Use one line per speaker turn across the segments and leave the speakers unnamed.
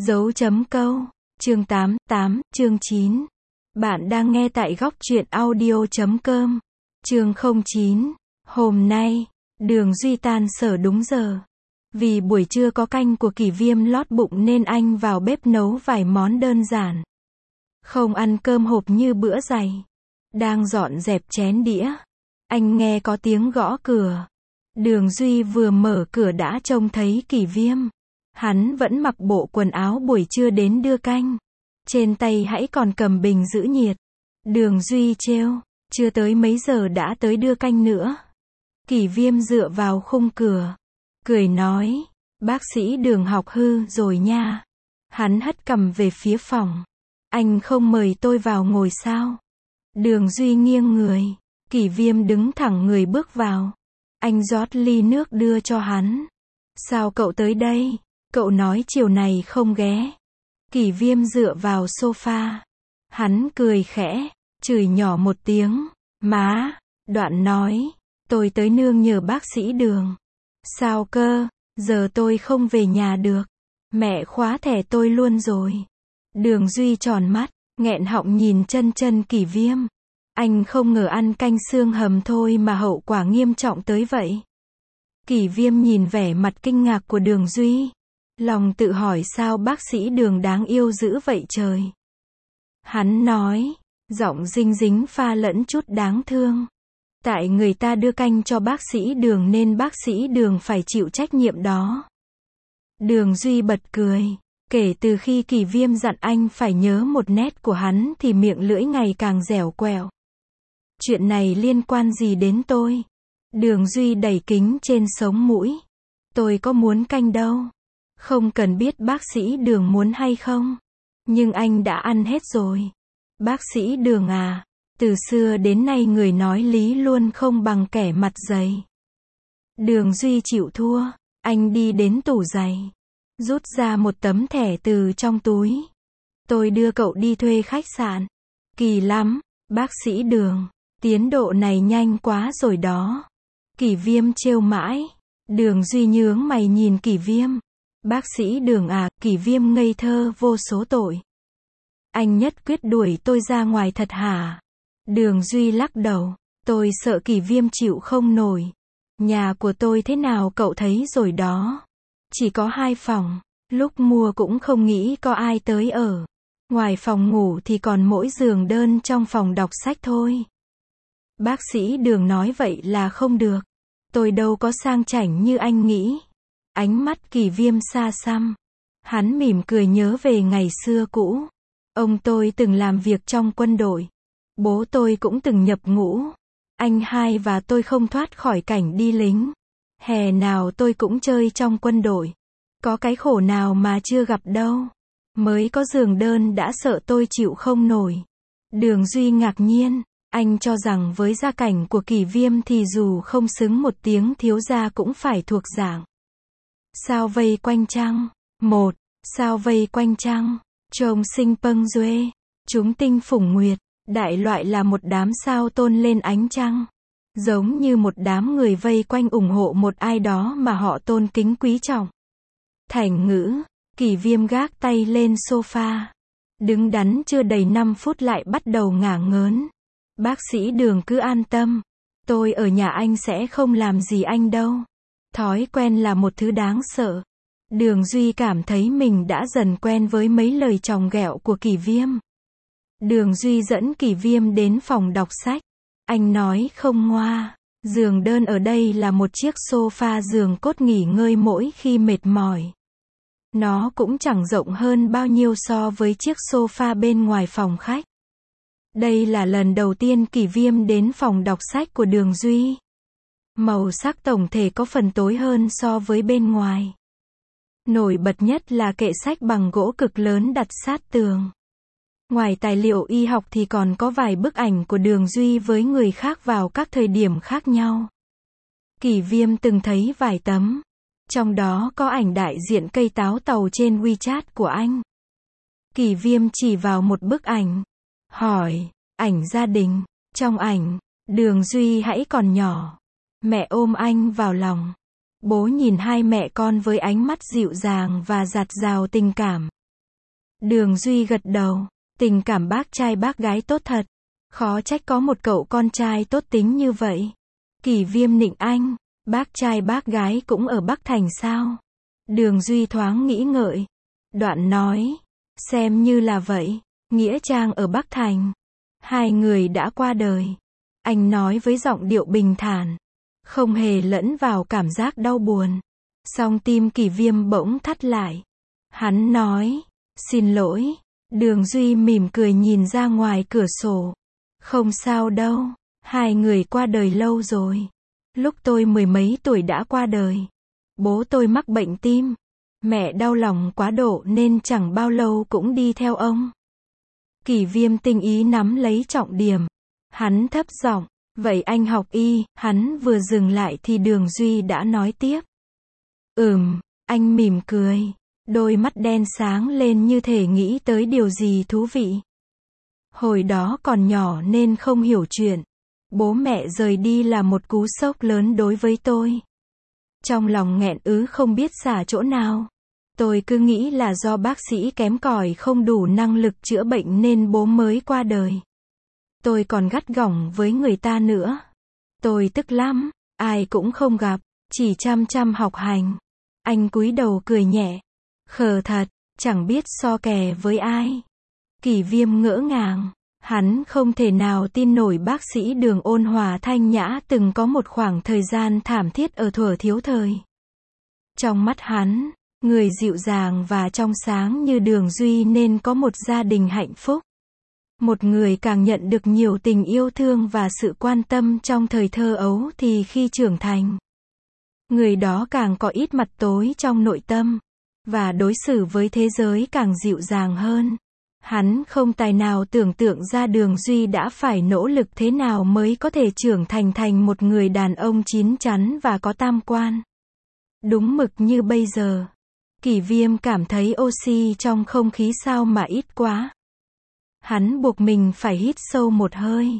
Dấu chấm câu. Chương 8, chương 9. Bạn đang nghe tại góc truyện audio.com. Chương 09. Hôm nay, Đường Duy tan sở đúng giờ. Vì buổi trưa có canh của Kỷ Viêm lót bụng nên anh vào bếp nấu vài món đơn giản. Không ăn cơm hộp như bữa dày. Đang dọn dẹp chén đĩa. Anh nghe có tiếng gõ cửa. Đường Duy vừa mở cửa đã trông thấy Kỷ Viêm. Hắn vẫn mặc bộ quần áo buổi trưa đến đưa canh. Trên tay hãy còn cầm bình giữ nhiệt. Đường Duy trêu, chưa tới mấy giờ đã tới đưa canh nữa. Kỷ Viêm dựa vào khung cửa, cười nói, bác sĩ Đường học hư rồi nha. Hắn hất cằm về phía phòng. Anh không mời tôi vào ngồi sao? Đường Duy nghiêng người. Kỷ Viêm đứng thẳng người bước vào. Anh rót ly nước đưa cho hắn. Sao cậu tới đây? Cậu nói chiều này không ghé. Kỷ Viêm dựa vào sofa. Hắn cười khẽ, chửi nhỏ một tiếng. Má, đoạn nói. Tôi tới nương nhờ bác sĩ Đường. Sao cơ, giờ tôi không về nhà được. Mẹ khóa thẻ tôi luôn rồi. Đường Duy tròn mắt, nghẹn họng nhìn chân Kỷ Viêm. Anh không ngờ ăn canh xương hầm thôi mà hậu quả nghiêm trọng tới vậy. Kỷ Viêm nhìn vẻ mặt kinh ngạc của Đường Duy. Lòng tự hỏi sao bác sĩ Đường đáng yêu dữ vậy trời. Hắn nói, giọng dinh dính pha lẫn chút đáng thương. Tại người ta đưa canh cho bác sĩ Đường nên bác sĩ Đường phải chịu trách nhiệm đó. Đường Duy bật cười. Kể từ khi Kỷ Viêm dặn anh phải nhớ một nét của hắn thì miệng lưỡi ngày càng dẻo quẹo. Chuyện này liên quan gì đến tôi? Đường Duy đẩy kính trên sống mũi. Tôi có muốn canh đâu. Không cần biết bác sĩ Đường muốn hay không. Nhưng anh đã ăn hết rồi. Bác sĩ Đường à, từ xưa đến nay người nói lý luôn không bằng kẻ mặt dày. Đường Duy chịu thua. Anh đi đến tủ giày. Rút ra một tấm thẻ từ trong túi. Tôi đưa cậu đi thuê khách sạn. Kỳ lắm, bác sĩ Đường. Tiến độ này nhanh quá rồi đó. Kỷ Viêm trêu mãi. Đường Duy nhướng mày nhìn Kỷ Viêm. Bác sĩ Đường à, Kỷ Viêm ngây thơ vô số tội. Anh nhất quyết đuổi tôi ra ngoài thật hả? Đường Duy lắc đầu. Tôi sợ Kỷ Viêm chịu không nổi. Nhà của tôi thế nào cậu thấy rồi đó. Chỉ có 2 phòng. Lúc mua cũng không nghĩ có ai tới ở. Ngoài phòng ngủ thì còn mỗi giường đơn trong phòng đọc sách thôi. Bác sĩ Đường nói vậy là không được. Tôi đâu có sang chảnh như anh nghĩ. Ánh mắt Kỷ Viêm xa xăm. Hắn mỉm cười nhớ về ngày xưa cũ. Ông tôi từng làm việc trong quân đội. Bố tôi cũng từng nhập ngũ. Anh hai và tôi không thoát khỏi cảnh đi lính. Hè nào tôi cũng chơi trong quân đội. Có cái khổ nào mà chưa gặp đâu. Mới có giường đơn đã sợ tôi chịu không nổi. Đường Duy ngạc nhiên. Anh cho rằng với gia cảnh của Kỷ Viêm thì dù không xứng một tiếng thiếu gia cũng phải thuộc dạng. Sao vây quanh trăng? 1. Sao vây quanh trăng? Trông sinh pâng duê. Chúng tinh phủng nguyệt. Đại loại là một đám sao tôn lên ánh trăng. Giống như một đám người vây quanh ủng hộ một ai đó mà họ tôn kính quý trọng. Thành ngữ. Kỷ Viêm gác tay lên sofa. Đứng đắn chưa đầy 5 phút lại bắt đầu ngả ngớn. Bác sĩ Đường cứ an tâm. Tôi ở nhà anh sẽ không làm gì anh đâu. Thói quen là một thứ đáng sợ. Đường Duy cảm thấy mình đã dần quen với mấy lời chòng ghẹo của Kỷ Viêm. Đường Duy dẫn Kỷ Viêm đến phòng đọc sách. Anh nói không ngoa. Giường đơn ở đây là một chiếc sofa giường cốt nghỉ ngơi mỗi khi mệt mỏi. Nó cũng chẳng rộng hơn bao nhiêu so với chiếc sofa bên ngoài phòng khách. Đây là lần đầu tiên Kỷ Viêm đến phòng đọc sách của Đường Duy. Màu sắc tổng thể có phần tối hơn so với bên ngoài. Nổi bật nhất là kệ sách bằng gỗ cực lớn đặt sát tường. Ngoài tài liệu y học thì còn có vài bức ảnh của Đường Duy với người khác vào các thời điểm khác nhau. Kỷ Viêm từng thấy vài tấm. Trong đó có ảnh đại diện cây táo tàu trên WeChat của anh. Kỷ Viêm chỉ vào một bức ảnh. Hỏi, ảnh gia đình. Trong ảnh, Đường Duy hãy còn nhỏ. Mẹ ôm anh vào lòng. Bố nhìn hai mẹ con với ánh mắt dịu dàng và dạt dào tình cảm. Đường Duy gật đầu. Tình cảm bác trai bác gái tốt thật. Khó trách có một cậu con trai tốt tính như vậy. Kỷ Viêm nịnh anh, bác trai bác gái cũng ở Bắc Thành sao? Đường Duy thoáng nghĩ ngợi. Đoạn nói, xem như là vậy. Nghĩa trang ở Bắc Thành. Hai người đã qua đời. Anh nói với giọng điệu bình thản, không hề lẫn vào cảm giác đau buồn. Song tim Kỷ Viêm bỗng thắt lại. Hắn nói, xin lỗi. Đường Duy mỉm cười nhìn ra ngoài cửa sổ. Không sao đâu, hai người qua đời lâu rồi. Lúc tôi mười mấy tuổi đã qua đời. Bố tôi mắc bệnh tim. Mẹ đau lòng quá độ nên chẳng bao lâu cũng đi theo ông. Kỷ Viêm tinh ý nắm lấy trọng điểm. Hắn thấp giọng, vậy anh học y, hắn vừa dừng lại thì Đường Duy đã nói tiếp. Anh mỉm cười. Đôi mắt đen sáng lên như thể nghĩ tới điều gì thú vị. Hồi đó còn nhỏ nên không hiểu chuyện. Bố mẹ rời đi là một cú sốc lớn đối với tôi. Trong lòng nghẹn không biết xả chỗ nào. Tôi cứ nghĩ là do bác sĩ kém cỏi không đủ năng lực chữa bệnh nên bố mới qua đời. Tôi còn gắt gỏng với người ta nữa. Tôi tức lắm, ai cũng không gặp, chỉ chăm chăm học hành. Anh cúi đầu cười nhẹ. Khờ thật, chẳng biết so kè với ai. Kỷ Viêm ngỡ ngàng. Hắn không thể nào tin nổi bác sĩ Đường ôn hòa thanh nhã từng có một khoảng thời gian thảm thiết ở thuở thiếu thời. Trong mắt hắn, người dịu dàng và trong sáng như Đường Duy nên có một gia đình hạnh phúc. Một người càng nhận được nhiều tình yêu thương và sự quan tâm trong thời thơ ấu thì khi trưởng thành, người đó càng có ít mặt tối trong nội tâm, và đối xử với thế giới càng dịu dàng hơn. Hắn không tài nào tưởng tượng ra Đường Duy đã phải nỗ lực thế nào mới có thể trưởng thành một người đàn ông chín chắn và có tam quan. Đúng mực như bây giờ. Kỷ Viêm cảm thấy oxy trong không khí sao mà ít quá. Hắn buộc mình phải hít sâu một hơi.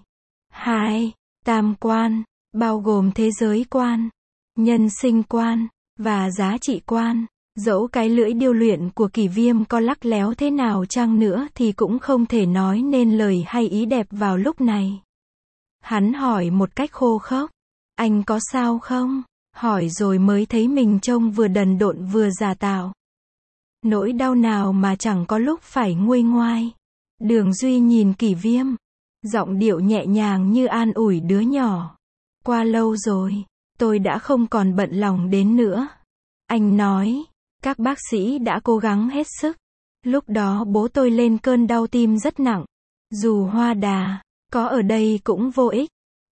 Tam quan, bao gồm thế giới quan, nhân sinh quan, và giá trị quan. Dẫu cái lưỡi điêu luyện của Kỷ Viêm có lắc léo thế nào chăng nữa thì cũng không thể nói nên lời hay ý đẹp vào lúc này. Hắn hỏi một cách khô khốc. Anh có sao không? Hỏi rồi mới thấy mình trông vừa đần độn vừa giả tạo. Nỗi đau nào mà chẳng có lúc phải nguôi ngoai. Đường Duy nhìn Kỷ Viêm. Giọng điệu nhẹ nhàng như an ủi đứa nhỏ. Qua lâu rồi, tôi đã không còn bận lòng đến nữa. Anh nói. Các bác sĩ đã cố gắng hết sức. Lúc đó bố tôi lên cơn đau tim rất nặng. Dù Hoa Đà có ở đây cũng vô ích.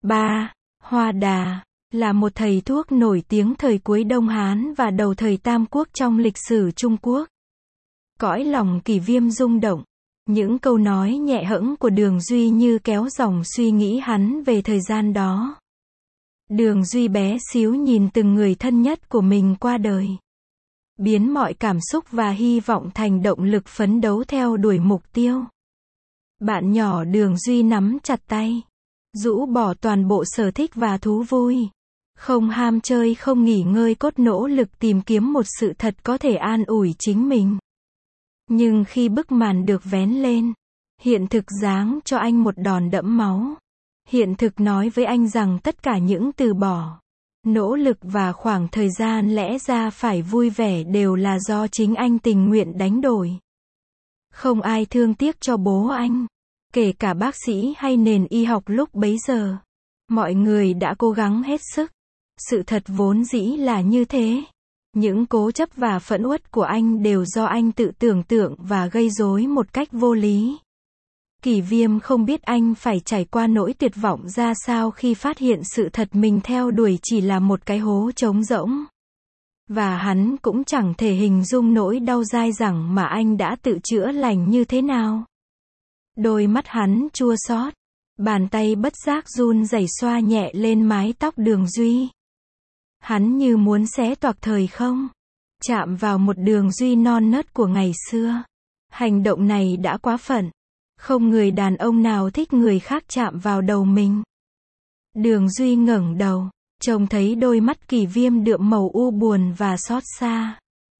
Hoa Đà là một thầy thuốc nổi tiếng thời cuối Đông Hán và đầu thời Tam Quốc trong lịch sử Trung Quốc. Cõi lòng Kỷ Viêm rung động. Những câu nói nhẹ hẫng của Đường Duy như kéo dòng suy nghĩ hắn về thời gian đó. Đường Duy bé xíu nhìn từng người thân nhất của mình qua đời. Biến mọi cảm xúc và hy vọng thành động lực phấn đấu theo đuổi mục tiêu. Bạn nhỏ Đường Duy nắm chặt tay. Rũ bỏ toàn bộ sở thích và thú vui. Không ham chơi không nghỉ ngơi cốt nỗ lực tìm kiếm một sự thật có thể an ủi chính mình. Nhưng khi bức màn được vén lên, hiện thực giáng cho anh một đòn đẫm máu. Hiện thực nói với anh rằng tất cả những từ bỏ, nỗ lực và khoảng thời gian lẽ ra phải vui vẻ đều là do chính anh tình nguyện đánh đổi. Không ai thương tiếc cho bố anh, kể cả bác sĩ hay nền y học lúc bấy giờ. Mọi người đã cố gắng hết sức. Sự thật vốn dĩ là như thế. Những cố chấp và phẫn uất của anh đều do anh tự tưởng tượng và gây rối một cách vô lý. Kỷ Viêm không biết anh phải trải qua nỗi tuyệt vọng ra sao khi phát hiện sự thật mình theo đuổi chỉ là một cái hố trống rỗng. Và hắn cũng chẳng thể hình dung nỗi đau dai dẳng mà anh đã tự chữa lành như thế nào. Đôi mắt hắn chua xót, bàn tay bất giác run rẩy xoa nhẹ lên mái tóc Đường Duy. Hắn như muốn xé toạc thời không, chạm vào một Đường Duy non nớt của ngày xưa. Hành động này đã quá phận. Không người đàn ông nào thích người khác chạm vào đầu mình. Đường Duy ngẩng đầu, trông thấy đôi mắt Kỷ Viêm đượm màu u buồn và xót xa.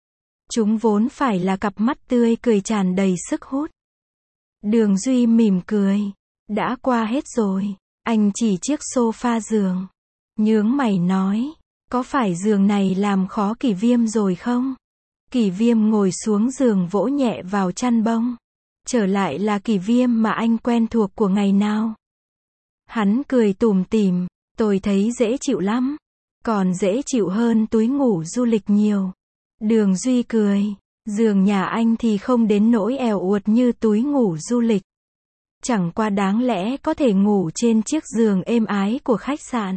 Chúng vốn phải là cặp mắt tươi cười tràn đầy sức hút. Đường Duy mỉm cười. Đã qua hết rồi. Anh chỉ chiếc sofa giường. Nhướng mày nói. Có phải giường này làm khó Kỷ Viêm rồi không? Kỷ Viêm ngồi xuống giường vỗ nhẹ vào chăn bông. Trở lại là Kỷ Viêm mà anh quen thuộc của ngày nào. Hắn cười tủm tỉm. Tôi thấy dễ chịu lắm. Còn dễ chịu hơn túi ngủ du lịch nhiều. Đường Duy cười. Giường nhà anh thì không đến nỗi èo uột như túi ngủ du lịch. Chẳng qua đáng lẽ có thể ngủ trên chiếc giường êm ái của khách sạn.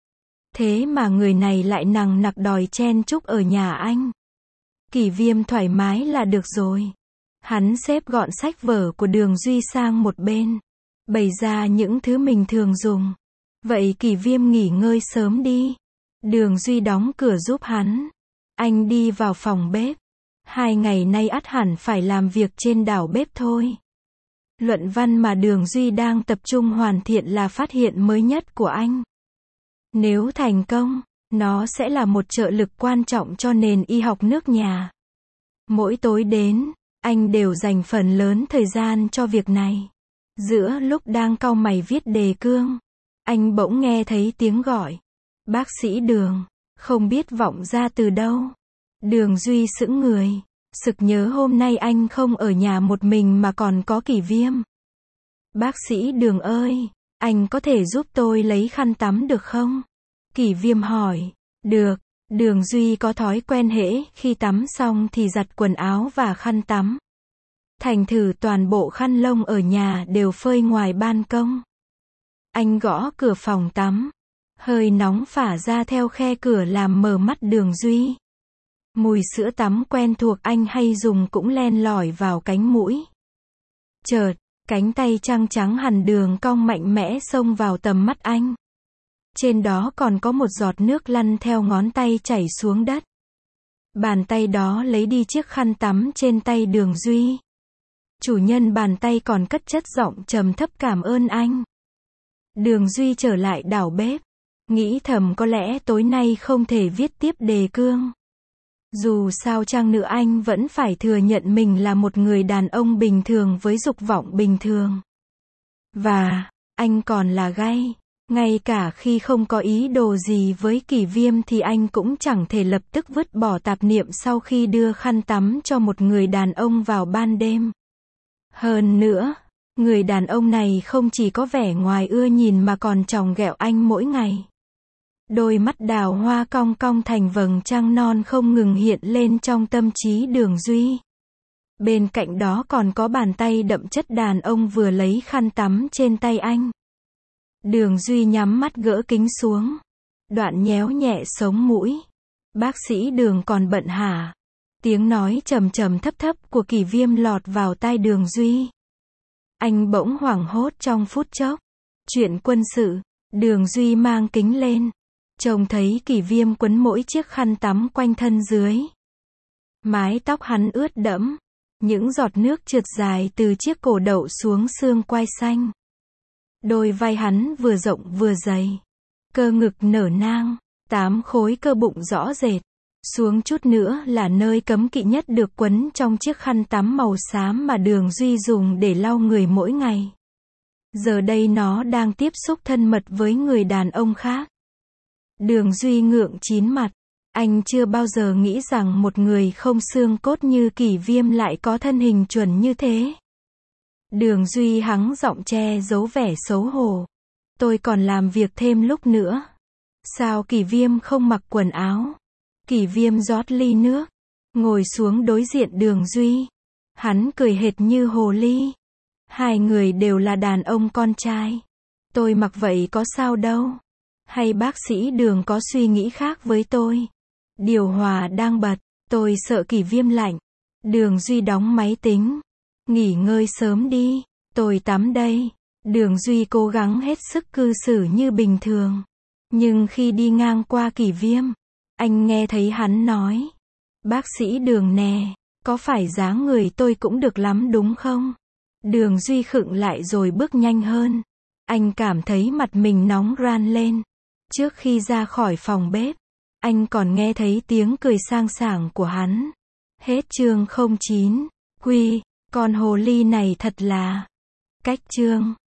Thế mà người này lại nằng nặc đòi chen chúc ở nhà anh. Kỷ Viêm thoải mái là được rồi. Hắn xếp gọn sách vở của Đường Duy sang một bên. Bày ra những thứ mình thường dùng. Vậy Kỷ Viêm nghỉ ngơi sớm đi. Đường Duy đóng cửa giúp hắn. Anh đi vào phòng bếp. 2 ngày nay ắt hẳn phải làm việc trên đảo bếp thôi. Luận văn mà Đường Duy đang tập trung hoàn thiện là phát hiện mới nhất của anh. Nếu thành công, nó sẽ là một trợ lực quan trọng cho nền y học nước nhà. Mỗi tối đến, anh đều dành phần lớn thời gian cho việc này. Giữa lúc đang cau mày viết đề cương, anh bỗng nghe thấy tiếng gọi. Bác sĩ Đường, không biết vọng ra từ đâu. Đường Duy sững người, sực nhớ hôm nay anh không ở nhà một mình mà còn có Kỷ Viêm. Bác sĩ Đường ơi, anh có thể giúp tôi lấy khăn tắm được không? Kỷ Viêm hỏi. Được. Đường Duy có thói quen hễ khi tắm xong thì giặt quần áo và khăn tắm. Thành thử toàn bộ khăn lông ở nhà đều phơi ngoài ban công. Anh gõ cửa phòng tắm. Hơi nóng phả ra theo khe cửa làm mờ mắt Đường Duy. Mùi sữa tắm quen thuộc anh hay dùng cũng len lỏi vào cánh mũi. Chợt, cánh tay trắng trắng hằn đường cong mạnh mẽ xông vào tầm mắt anh. Trên đó còn có một giọt nước lăn theo ngón tay chảy xuống đất. Bàn tay đó lấy đi chiếc khăn tắm trên tay Đường Duy. Chủ nhân bàn tay còn cất chất giọng trầm thấp cảm ơn anh. Đường Duy trở lại đảo bếp. Nghĩ thầm có lẽ tối nay không thể viết tiếp đề cương. Dù sao chăng nữa anh vẫn phải thừa nhận mình là một người đàn ông bình thường với dục vọng bình thường. Và, anh còn là gay. Ngay cả khi không có ý đồ gì với Kỷ Viêm thì anh cũng chẳng thể lập tức vứt bỏ tạp niệm sau khi đưa khăn tắm cho một người đàn ông vào ban đêm. Hơn nữa, người đàn ông này không chỉ có vẻ ngoài ưa nhìn mà còn chòng ghẹo anh mỗi ngày. Đôi mắt đào hoa cong cong thành vầng trăng non không ngừng hiện lên trong tâm trí Đường Duy. Bên cạnh đó còn có bàn tay đậm chất đàn ông vừa lấy khăn tắm trên tay anh. Đường Duy nhắm mắt gỡ kính xuống. Đoạn nhéo nhẹ sống mũi. Bác sĩ Đường còn bận hả? Tiếng nói trầm trầm thấp thấp của Kỷ Viêm lọt vào tai Đường Duy. Anh bỗng hoảng hốt trong phút chốc. Chuyện quân sự. Đường Duy mang kính lên. Trông thấy Kỷ Viêm quấn mỗi chiếc khăn tắm quanh thân dưới. Mái tóc hắn ướt đẫm. Những giọt nước trượt dài từ chiếc cổ đậu xuống xương quai xanh. Đôi vai hắn vừa rộng vừa dày. Cơ ngực nở nang. 8 khối cơ bụng rõ rệt. Xuống chút nữa là nơi cấm kỵ nhất được quấn trong chiếc khăn tắm màu xám mà Đường Duy dùng để lau người mỗi ngày. Giờ đây nó đang tiếp xúc thân mật với người đàn ông khác. Đường Duy ngượng chín mặt. Anh chưa bao giờ nghĩ rằng một người không xương cốt như Kỷ Viêm lại có thân hình chuẩn như thế. Đường Duy hắng giọng che giấu vẻ xấu hổ. Tôi còn làm việc thêm lúc nữa. Sao Kỷ Viêm không mặc quần áo? Kỷ Viêm rót ly nước. Ngồi xuống đối diện Đường Duy. Hắn cười hệt như hồ ly. Hai người đều là đàn ông con trai. Tôi mặc vậy có sao đâu. Hay bác sĩ Đường có suy nghĩ khác với tôi? Điều hòa đang bật. Tôi sợ Kỷ Viêm lạnh. Đường Duy đóng máy tính. Nghỉ ngơi sớm đi. Tôi tắm đây. Đường Duy cố gắng hết sức cư xử như bình thường. Nhưng khi đi ngang qua Kỷ Viêm, anh nghe thấy hắn nói. Bác sĩ Đường nè, có phải dáng người tôi cũng được lắm đúng không? Đường Duy khựng lại rồi bước nhanh hơn. Anh cảm thấy mặt mình nóng ran lên. Trước khi ra khỏi phòng bếp, anh còn nghe thấy tiếng cười sang sảng của hắn. Hết chương 09. Quy, con hồ ly này thật là. Cách chương.